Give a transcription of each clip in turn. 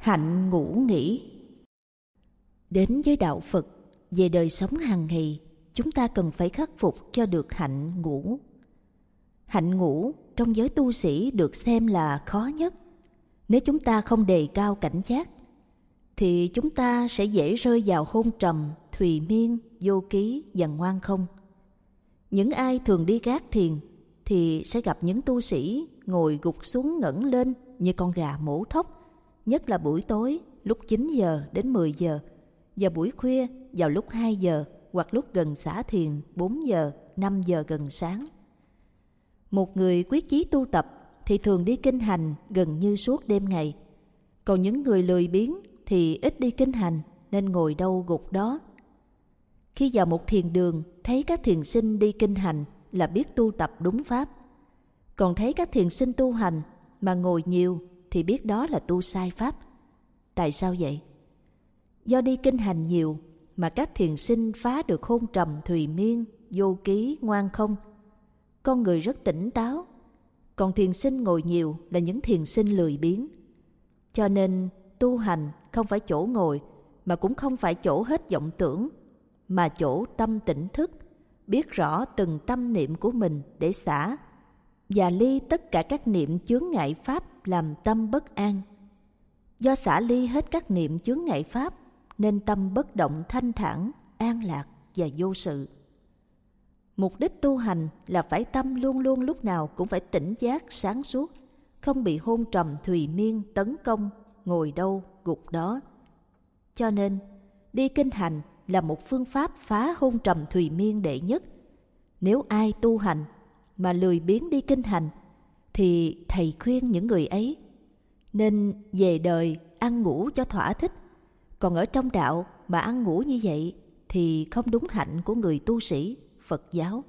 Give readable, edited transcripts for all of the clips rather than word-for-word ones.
Hạnh ngủ nghỉ. Đến với đạo Phật, về đời sống hàng ngày, chúng ta cần phải khắc phục cho được hạnh ngủ. Hạnh ngủ trong giới tu sĩ được xem là khó nhất. Nếu chúng ta không đề cao cảnh giác, thì chúng ta sẽ dễ rơi vào hôn trầm, thùy miên, vô ký và ngoan không. Những ai thường đi gác thiền thì sẽ gặp những tu sĩ ngồi gục xuống ngẩng lên như con gà mổ thóc, nhất là buổi tối lúc 9 giờ đến 10 giờ và buổi khuya vào lúc 2 giờ hoặc lúc gần xả thiền 4 giờ, 5 giờ gần sáng. Một người quyết chí tu tập thì thường đi kinh hành gần như suốt đêm ngày. Còn những người lười biếng thì ít đi kinh hành nên ngồi đâu gục đó. Khi vào một thiền đường thấy các thiền sinh đi kinh hành là biết tu tập đúng pháp. Còn thấy các thiền sinh tu hành mà ngồi nhiều thì biết đó là tu sai pháp. Tại sao vậy? Do đi kinh hành nhiều mà các thiền sinh phá được hôn trầm thùy miên, vô ký, ngoan không. Con người rất tỉnh táo. Còn thiền sinh ngồi nhiều là những thiền sinh lười biếng. Cho nên tu hành không phải chỗ ngồi, mà cũng không phải chỗ hết vọng tưởng, mà chỗ tâm tỉnh thức, biết rõ từng tâm niệm của mình để xả và ly tất cả các niệm chướng ngại pháp làm tâm bất an. Do xả ly hết các niệm chướng ngại pháp nên tâm bất động thanh thản, an lạc và vô sự. Mục đích tu hành là phải tâm luôn luôn lúc nào cũng phải tỉnh giác sáng suốt, không bị hôn trầm thùy miên tấn công, ngồi đâu gục đó. Cho nên đi kinh hành là một phương pháp phá hôn trầm thùy miên đệ nhất. Nếu ai tu hành mà lười biếng đi kinh hành thì thầy khuyên những người ấy nên về đời ăn ngủ cho thỏa thích. Còn ở trong đạo mà ăn ngủ như vậy thì không đúng hạnh của người tu sĩ Phật giáo.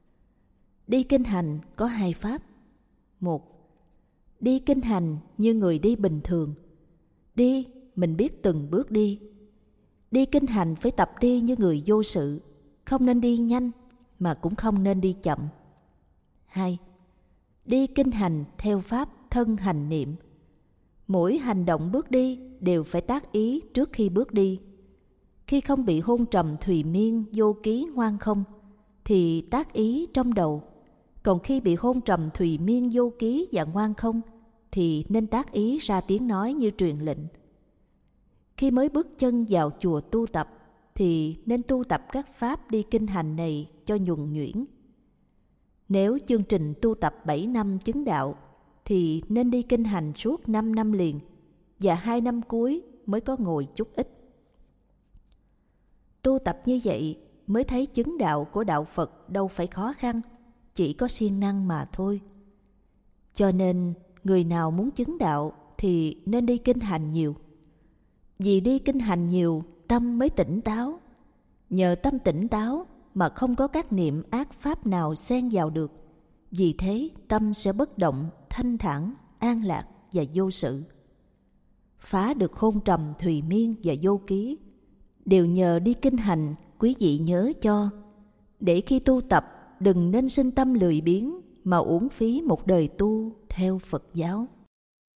Đi kinh hành có hai pháp. Một, đi kinh hành như người đi bình thường. Đi mình biết từng bước đi. Đi kinh hành phải tập đi như người vô sự, không nên đi nhanh mà cũng không nên đi chậm. Hai, đi kinh hành theo pháp thân hành niệm. Mỗi hành động bước đi đều phải tác ý trước khi bước đi. Khi không bị hôn trầm thùy miên, vô ký, ngoan không thì tác ý trong đầu. Còn khi bị hôn trầm thùy miên, vô ký và ngoan không thì nên tác ý ra tiếng nói như truyền lệnh. Khi mới bước chân vào chùa tu tập thì nên tu tập các pháp đi kinh hành này cho nhuần nhuyễn. Nếu chương trình tu tập 7 năm chứng đạo thì nên đi kinh hành suốt 5 năm liền và 2 năm cuối mới có ngồi chút ít. Tu tập như vậy mới thấy chứng đạo của đạo Phật đâu phải khó khăn, chỉ có siêng năng mà thôi. Cho nên người nào muốn chứng đạo thì nên đi kinh hành nhiều. Vì đi kinh hành nhiều, tâm mới tỉnh táo. Nhờ tâm tỉnh táo mà không có các niệm ác pháp nào xen vào được. Vì thế tâm sẽ bất động, thanh thản, an lạc và vô sự. Phá được hôn trầm thùy miên và vô ký đều nhờ đi kinh hành. Quý vị nhớ cho, để khi tu tập đừng nên sinh tâm lười biếng mà uổng phí một đời tu theo Phật giáo.